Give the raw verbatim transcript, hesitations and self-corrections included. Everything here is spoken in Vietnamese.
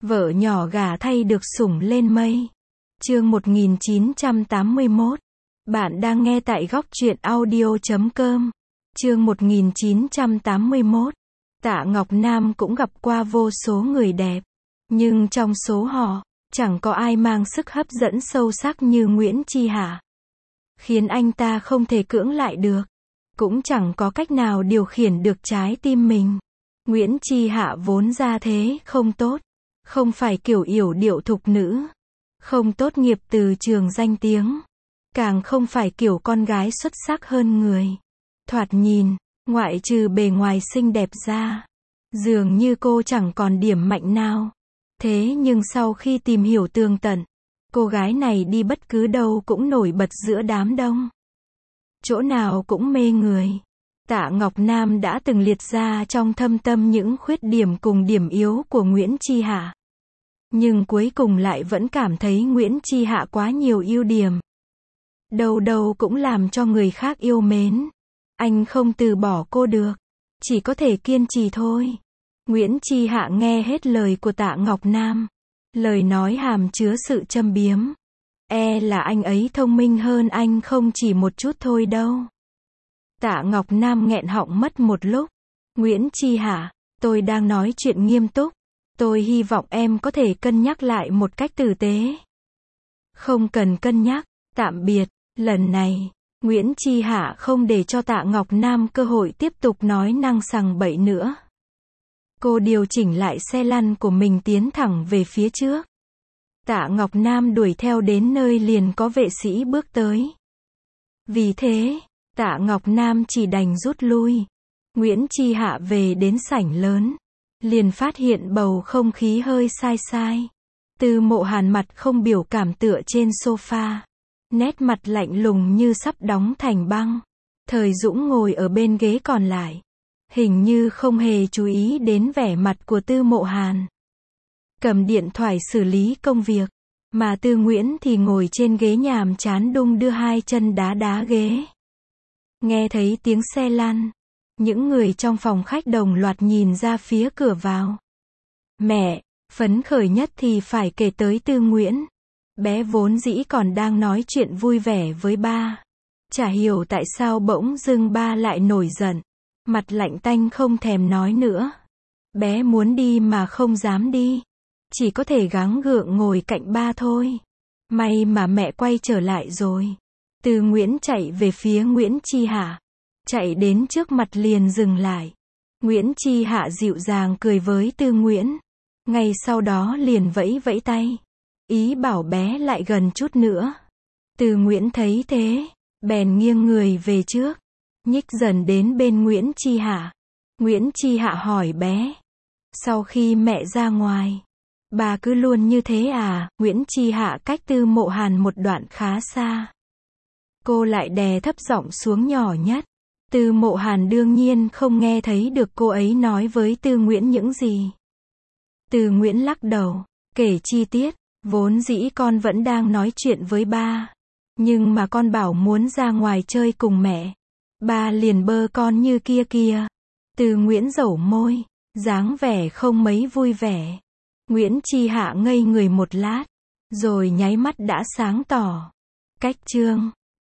Vợ nhỏ gả thay được sủng lên mây. Chương một nghìn chín trăm tám mươi mốt. Bạn đang nghe tại góc truyện audio chấm com. Chương một nghìn chín trăm tám mươi mốt. Tạ Ngọc Nam cũng gặp qua vô số người đẹp. Nhưng trong số họ, chẳng có ai mang sức hấp dẫn sâu sắc như Nguyễn Chi Hạ. Khiến anh ta không thể cưỡng lại được. Cũng chẳng có cách nào điều khiển được trái tim mình. Nguyễn Chi Hạ vốn ra thế không tốt. Không phải kiểu yểu điệu thục nữ. Không tốt nghiệp từ trường danh tiếng. Càng không phải kiểu con gái xuất sắc hơn người. Thoạt nhìn, ngoại trừ bề ngoài xinh đẹp ra, dường như cô chẳng còn điểm mạnh nào. Thế nhưng sau khi tìm hiểu tường tận, cô gái này đi bất cứ đâu cũng nổi bật giữa đám đông. Chỗ nào cũng mê người. Tạ Ngọc Nam đã từng liệt ra trong thâm tâm những khuyết điểm cùng điểm yếu của Nguyễn Chi Hạ. Nhưng cuối cùng lại vẫn cảm thấy Nguyễn Chi Hạ quá nhiều ưu điểm. Đâu đâu cũng làm cho người khác yêu mến. Anh không từ bỏ cô được. Chỉ có thể kiên trì thôi. Nguyễn Chi Hạ nghe hết lời của Tạ Ngọc Nam. Lời nói hàm chứa sự châm biếm. E là anh ấy thông minh hơn anh không chỉ một chút thôi đâu. Tạ Ngọc Nam nghẹn họng mất một lúc. Nguyễn Chi Hạ, tôi đang nói chuyện nghiêm túc. Tôi hy vọng em có thể cân nhắc lại một cách tử tế. Không cần cân nhắc, tạm biệt. Lần này, Nguyễn Chi Hạ không để cho Tạ Ngọc Nam cơ hội tiếp tục nói năng sằng bậy nữa. Cô điều chỉnh lại xe lăn của mình tiến thẳng về phía trước. Tạ Ngọc Nam đuổi theo đến nơi liền có vệ sĩ bước tới. Vì thế, Tạ Ngọc Nam chỉ đành rút lui. Nguyễn Chi Hạ về đến sảnh lớn. Liền phát hiện bầu không khí hơi sai sai. Tư Mộ Hàn mặt không biểu cảm tựa trên sofa. Nét mặt lạnh lùng như sắp đóng thành băng. Thời Dũng ngồi ở bên ghế còn lại. Hình như không hề chú ý đến vẻ mặt của Tư Mộ Hàn. Cầm điện thoại xử lý công việc. Mà Tư Nguyễn thì ngồi trên ghế nhàm chán đung đưa hai chân đá đá ghế. Nghe thấy tiếng xe lăn. Những người trong phòng khách đồng loạt nhìn ra phía cửa vào. Mẹ, phấn khởi nhất thì phải kể tới Tư Nguyễn. Bé vốn dĩ còn đang nói chuyện vui vẻ với ba. Chả hiểu tại sao bỗng dưng ba lại nổi giận. Mặt lạnh tanh không thèm nói nữa. Bé muốn đi mà không dám đi. Chỉ có thể gắng gượng ngồi cạnh ba thôi. May mà mẹ quay trở lại rồi. Tư Nguyễn chạy về phía Nguyễn Chi Hạ. Chạy đến trước mặt liền dừng lại. Nguyễn Chi Hạ dịu dàng cười với Tư Nguyễn. Ngay sau đó liền vẫy vẫy tay. Ý bảo bé lại gần chút nữa. Tư Nguyễn thấy thế. Bèn nghiêng người về trước. Nhích dần đến bên Nguyễn Chi Hạ. Nguyễn Chi Hạ hỏi bé. Sau khi mẹ ra ngoài, bà cứ luôn như thế à? Nguyễn Chi Hạ cách Tư Mộ Hàn một đoạn khá xa. Cô lại đè thấp giọng xuống nhỏ nhất. Tư Mộ Hàn đương nhiên không nghe thấy được cô ấy nói với Tư Nguyễn những gì. Tư Nguyễn lắc đầu, kể chi tiết, vốn dĩ con vẫn đang nói chuyện với ba. Nhưng mà con bảo muốn ra ngoài chơi cùng mẹ. Ba liền bơ con như kia kia. Tư Nguyễn dẩu môi, dáng vẻ không mấy vui vẻ. Nguyễn Chi Hạ ngây người một lát, rồi nháy mắt đã sáng tỏ. Cách chương